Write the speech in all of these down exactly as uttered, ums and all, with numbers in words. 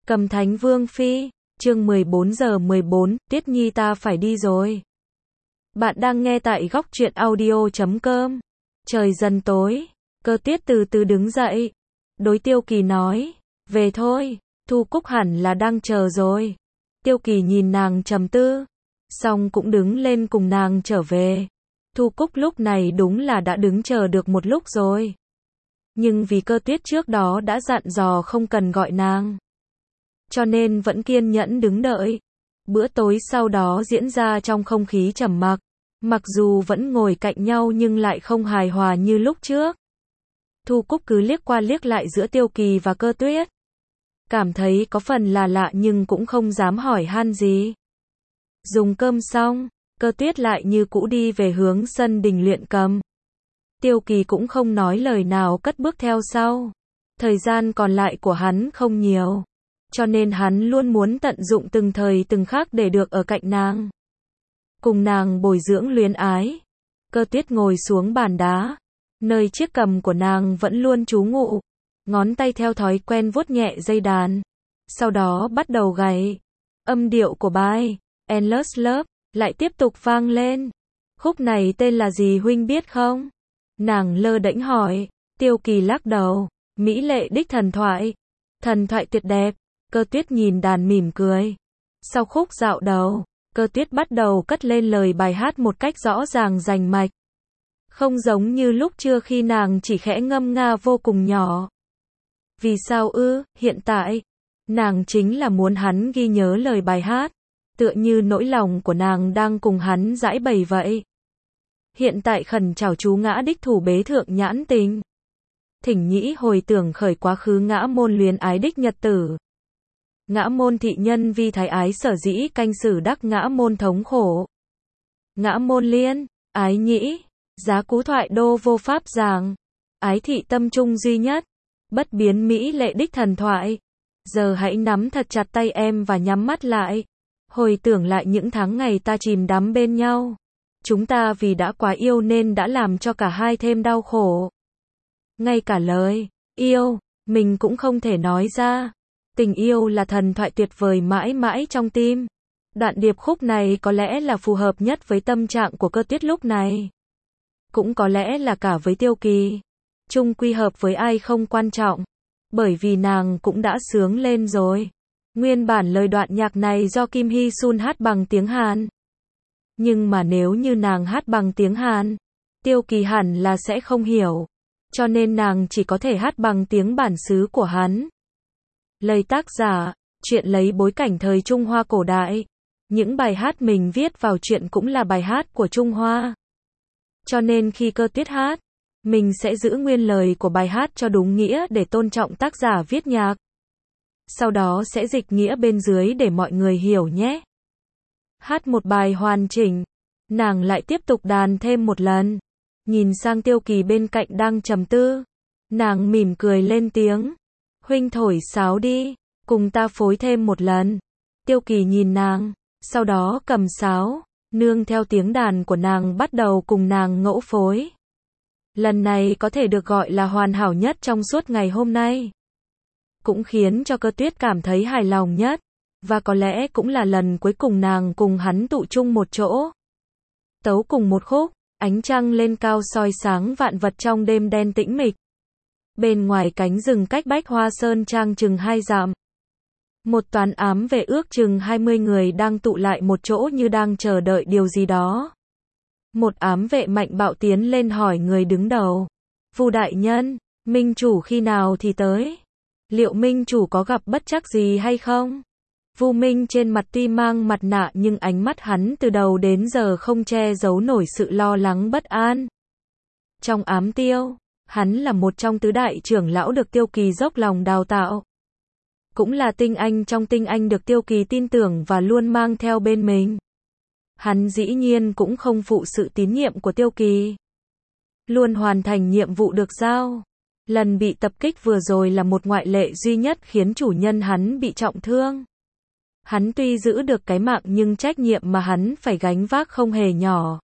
Cầm Thánh Vương Phi, chương mười bốn giờ mười bốn, Tuyết Nhi ta phải đi rồi. Bạn đang nghe tại góc truyện audio chấm com. Trời dần tối, Cơ Tuyết từ từ đứng dậy. Đối Tiêu Kỳ nói, về thôi, Thu Cúc hẳn là đang chờ rồi. Tiêu Kỳ nhìn nàng trầm tư, xong cũng đứng lên cùng nàng trở về. Thu Cúc lúc này đúng là đã đứng chờ được một lúc rồi. Nhưng vì Cơ Tuyết trước đó đã dặn dò không cần gọi nàng, cho nên vẫn kiên nhẫn đứng đợi. Bữa tối sau đó diễn ra trong không khí trầm mặc. Mặc dù vẫn ngồi cạnh nhau nhưng lại không hài hòa như lúc trước. Thu Cúc cứ liếc qua liếc lại giữa Tiêu Kỳ và Cơ Tuyết. Cảm thấy có phần là lạ nhưng cũng không dám hỏi han gì. Dùng cơm xong, Cơ Tuyết lại như cũ đi về hướng sân đình luyện cầm. Tiêu Kỳ cũng không nói lời nào cất bước theo sau. Thời gian còn lại của hắn không nhiều, cho nên hắn luôn muốn tận dụng từng thời từng khắc để được ở cạnh nàng, cùng nàng bồi dưỡng luyến ái. Cơ Tuyết ngồi xuống bàn đá, nơi chiếc cầm của nàng vẫn luôn trú ngụ, ngón tay theo thói quen vuốt nhẹ dây đàn, sau đó bắt đầu gảy. Âm điệu của bài Endless Love lại tiếp tục vang lên. Khúc này tên là gì huynh biết không? Nàng lơ đễnh hỏi. Tiêu Kỳ lắc đầu, mỹ lệ đích thần thoại. Thần thoại tuyệt đẹp. Cơ Tuyết nhìn đàn mỉm cười. Sau khúc dạo đầu, Cơ Tuyết bắt đầu cất lên lời bài hát một cách rõ ràng rành mạch. Không giống như lúc chưa khi nàng chỉ khẽ ngâm nga vô cùng nhỏ. Vì sao ư? Hiện tại, nàng chính là muốn hắn ghi nhớ lời bài hát, tựa như nỗi lòng của nàng đang cùng hắn giãi bày vậy. Hiện tại khẩn chào chú ngã đích thủ bế thượng nhãn tình. Thỉnh nhĩ hồi tưởng khởi quá khứ ngã môn luyến ái đích nhật tử. Ngã môn thị nhân vi thái ái sở dĩ canh xử đắc ngã môn thống khổ. Ngã môn liên, ái nhĩ, giá cú thoại đô vô pháp giảng. Ái thị tâm trung duy nhất, bất biến mỹ lệ đích thần thoại. Giờ hãy nắm thật chặt tay em và nhắm mắt lại. Hồi tưởng lại những tháng ngày ta chìm đắm bên nhau. Chúng ta vì đã quá yêu nên đã làm cho cả hai thêm đau khổ. Ngay cả lời yêu, mình cũng không thể nói ra. Tình yêu là thần thoại tuyệt vời mãi mãi trong tim. Đoạn điệp khúc này có lẽ là phù hợp nhất với tâm trạng của Cơ Tuyết lúc này. Cũng có lẽ là cả với Tiêu Kỳ. Chung quy hợp với ai không quan trọng. Bởi vì nàng cũng đã sướng lên rồi. Nguyên bản lời đoạn nhạc này do Kim Hee Sun hát bằng tiếng Hàn. Nhưng mà nếu như nàng hát bằng tiếng Hàn, Tiêu Kỳ hẳn là sẽ không hiểu. Cho nên nàng chỉ có thể hát bằng tiếng bản xứ của hắn. Lời tác giả, chuyện lấy bối cảnh thời Trung Hoa cổ đại. Những bài hát mình viết vào truyện cũng là bài hát của Trung Hoa. Cho nên khi Cơ Tuyết hát, mình sẽ giữ nguyên lời của bài hát cho đúng nghĩa để tôn trọng tác giả viết nhạc. Sau đó sẽ dịch nghĩa bên dưới để mọi người hiểu nhé. Hát một bài hoàn chỉnh, nàng lại tiếp tục đàn thêm một lần. Nhìn sang Tiêu Kỳ bên cạnh đang trầm tư, nàng mỉm cười lên tiếng. Huynh thổi sáo đi, cùng ta phối thêm một lần. Tiêu Kỳ nhìn nàng, sau đó cầm sáo, nương theo tiếng đàn của nàng bắt đầu cùng nàng ngẫu phối. Lần này có thể được gọi là hoàn hảo nhất trong suốt ngày hôm nay. Cũng khiến cho Cơ Tuyết cảm thấy hài lòng nhất. Và có lẽ cũng là lần cuối cùng nàng cùng hắn tụ chung một chỗ. Tấu cùng một khúc, ánh trăng lên cao soi sáng vạn vật trong đêm đen tĩnh mịch. Bên ngoài cánh rừng cách Bách Hoa Sơn Trang chừng hai dặm. Một toán ám vệ ước chừng hai mươi người đang tụ lại một chỗ như đang chờ đợi điều gì đó. Một ám vệ mạnh bạo tiến lên hỏi người đứng đầu. Vu đại nhân, minh chủ khi nào thì tới? Liệu minh chủ có gặp bất trắc gì hay không? Vu Minh trên mặt tuy mang mặt nạ nhưng ánh mắt hắn từ đầu đến giờ không che giấu nổi sự lo lắng bất an. Trong ám tiêu, hắn là một trong tứ đại trưởng lão được Tiêu Kỳ dốc lòng đào tạo. Cũng là tinh anh trong tinh anh được Tiêu Kỳ tin tưởng và luôn mang theo bên mình. Hắn dĩ nhiên cũng không phụ sự tín nhiệm của Tiêu Kỳ. Luôn hoàn thành nhiệm vụ được giao. Lần bị tập kích vừa rồi là một ngoại lệ duy nhất khiến chủ nhân hắn bị trọng thương. Hắn tuy giữ được cái mạng nhưng trách nhiệm mà hắn phải gánh vác không hề nhỏ.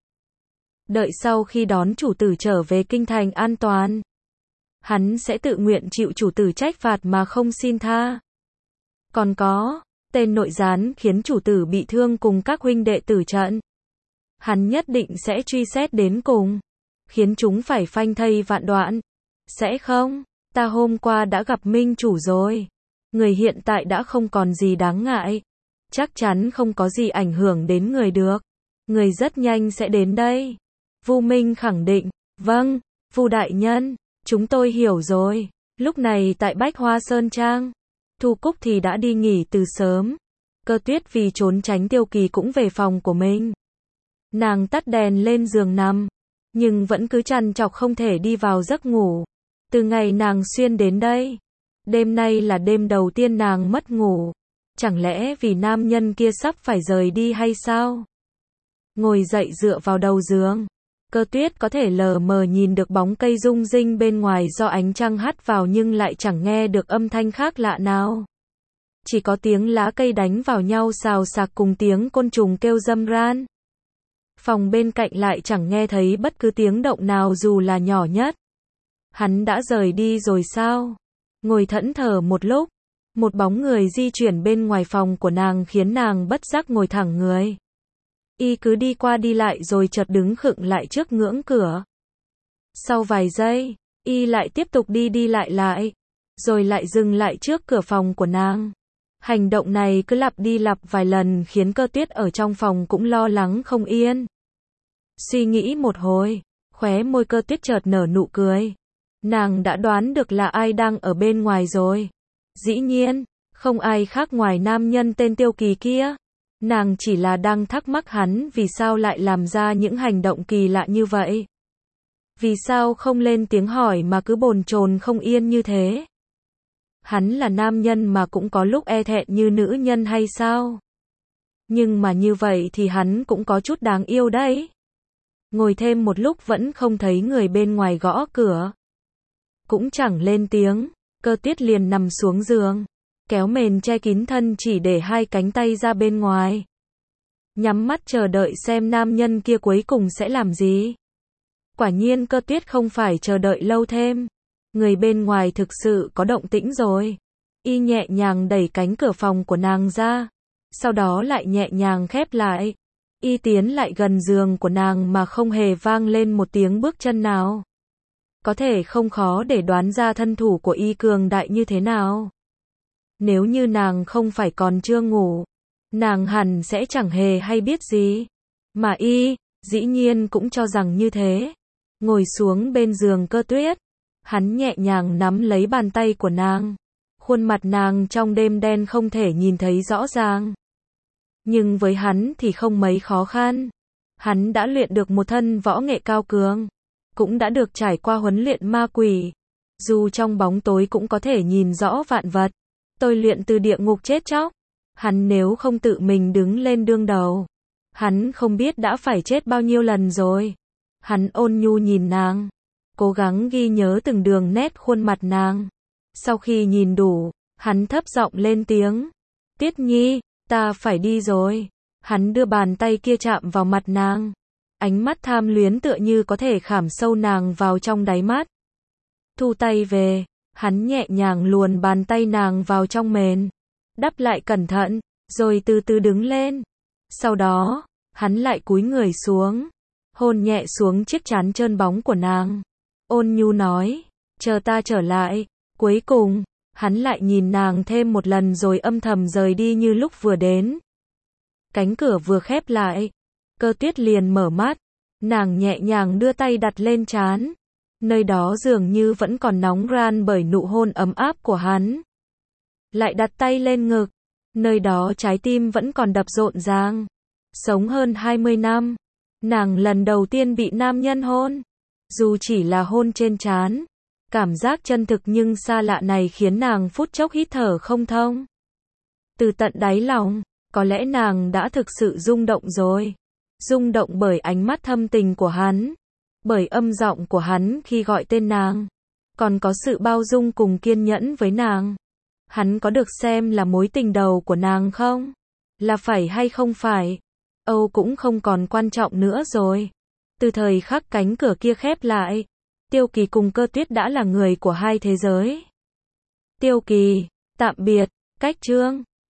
Đợi sau khi đón chủ tử trở về kinh thành an toàn, hắn sẽ tự nguyện chịu chủ tử trách phạt mà không xin tha. Còn có, tên nội gián khiến chủ tử bị thương cùng các huynh đệ tử trận. Hắn nhất định sẽ truy xét đến cùng, khiến chúng phải phanh thây vạn đoạn. Sẽ không, ta hôm qua đã gặp minh chủ rồi. Người hiện tại đã không còn gì đáng ngại. Chắc chắn không có gì ảnh hưởng đến người được. Người rất nhanh sẽ đến đây. Vu Minh khẳng định, vâng, Vu đại nhân, chúng tôi hiểu rồi. Lúc này tại Bách Hoa Sơn Trang, Thu Cúc thì đã đi nghỉ từ sớm. Cơ Tuyết vì trốn tránh Tiêu Kỳ cũng về phòng của mình. Nàng tắt đèn lên giường nằm, nhưng vẫn cứ trằn trọc không thể đi vào giấc ngủ. Từ ngày nàng xuyên đến đây, đêm nay là đêm đầu tiên nàng mất ngủ. Chẳng lẽ vì nam nhân kia sắp phải rời đi hay sao? Ngồi dậy dựa vào đầu giường, Cơ Tuyết có thể lờ mờ nhìn được bóng cây rung rinh bên ngoài do ánh trăng hắt vào nhưng lại chẳng nghe được âm thanh khác lạ nào. Chỉ có tiếng lá cây đánh vào nhau xào xạc cùng tiếng côn trùng kêu râm ran. Phòng bên cạnh lại chẳng nghe thấy bất cứ tiếng động nào dù là nhỏ nhất. Hắn đã rời đi rồi sao? Ngồi thẫn thờ một lúc, một bóng người di chuyển bên ngoài phòng của nàng khiến nàng bất giác ngồi thẳng người. Y cứ đi qua đi lại rồi chợt đứng khựng lại trước ngưỡng cửa. Sau vài giây, Y lại tiếp tục đi đi lại lại, rồi lại dừng lại trước cửa phòng của nàng. Hành động này cứ lặp đi lặp vài lần khiến Cơ Tuyết ở trong phòng cũng lo lắng không yên. Suy nghĩ một hồi, khóe môi Cơ Tuyết chợt nở nụ cười. Nàng đã đoán được là ai đang ở bên ngoài rồi. Dĩ nhiên, không ai khác ngoài nam nhân tên Tiêu Kỳ kia. Nàng chỉ là đang thắc mắc hắn vì sao lại làm ra những hành động kỳ lạ như vậy. Vì sao không lên tiếng hỏi mà cứ bồn chồn không yên như thế? Hắn là nam nhân mà cũng có lúc e thẹn như nữ nhân hay sao? Nhưng mà như vậy thì hắn cũng có chút đáng yêu đấy. Ngồi thêm một lúc vẫn không thấy người bên ngoài gõ cửa. Cũng chẳng lên tiếng, Cơ Tuyết liền nằm xuống giường, kéo mền che kín thân chỉ để hai cánh tay ra bên ngoài. Nhắm mắt chờ đợi xem nam nhân kia cuối cùng sẽ làm gì. Quả nhiên Cơ Tuyết không phải chờ đợi lâu thêm. Người bên ngoài thực sự có động tĩnh rồi. Y nhẹ nhàng đẩy cánh cửa phòng của nàng ra, sau đó lại nhẹ nhàng khép lại. Y tiến lại gần giường của nàng mà không hề vang lên một tiếng bước chân nào. Có thể không khó để đoán ra thân thủ của Y cường đại như thế nào. Nếu như nàng không phải còn chưa ngủ, nàng hẳn sẽ chẳng hề hay biết gì. Mà Y, dĩ nhiên cũng cho rằng như thế. Ngồi xuống bên giường Cơ Tuyết, hắn nhẹ nhàng nắm lấy bàn tay của nàng. Khuôn mặt nàng trong đêm đen không thể nhìn thấy rõ ràng. Nhưng với hắn thì không mấy khó khăn. Hắn đã luyện được một thân võ nghệ cao cường, cũng đã được trải qua huấn luyện ma quỷ. Dù trong bóng tối cũng có thể nhìn rõ vạn vật. Tôi luyện từ địa ngục chết chóc. Hắn nếu không tự mình đứng lên đương đầu, hắn không biết đã phải chết bao nhiêu lần rồi. Hắn ôn nhu nhìn nàng, cố gắng ghi nhớ từng đường nét khuôn mặt nàng. Sau khi nhìn đủ, hắn thấp giọng lên tiếng. Tuyết Nhi, ta phải đi rồi. Hắn đưa bàn tay kia chạm vào mặt nàng. Ánh mắt tham luyến tựa như có thể khảm sâu nàng vào trong đáy mắt. Thu tay về, hắn nhẹ nhàng luồn bàn tay nàng vào trong mền. Đắp lại cẩn thận, rồi từ từ đứng lên. Sau đó, hắn lại cúi người xuống, hôn nhẹ xuống chiếc trán trơn bóng của nàng. Ôn nhu nói, chờ ta trở lại. Cuối cùng, hắn lại nhìn nàng thêm một lần rồi âm thầm rời đi như lúc vừa đến. Cánh cửa vừa khép lại, Cơ Tuyết liền mở mắt. Nàng nhẹ nhàng đưa tay đặt lên trán. Nơi đó dường như vẫn còn nóng ran bởi nụ hôn ấm áp của hắn. Lại đặt tay lên ngực. Nơi đó trái tim vẫn còn đập rộn ràng. Sống hơn hai mươi năm, nàng lần đầu tiên bị nam nhân hôn. Dù chỉ là hôn trên trán, cảm giác chân thực nhưng xa lạ này khiến nàng phút chốc hít thở không thông. Từ tận đáy lòng, có lẽ nàng đã thực sự rung động rồi. Rung động bởi ánh mắt thâm tình của hắn, bởi âm giọng của hắn khi gọi tên nàng, còn có sự bao dung cùng kiên nhẫn với nàng. Hắn có được xem là mối tình đầu của nàng không? Là phải hay không phải? Âu cũng không còn quan trọng nữa rồi. Từ thời khắc cánh cửa kia khép lại, Tiêu Kỳ cùng Cơ Tuyết đã là người của hai thế giới. Tiêu Kỳ, tạm biệt, cách chương.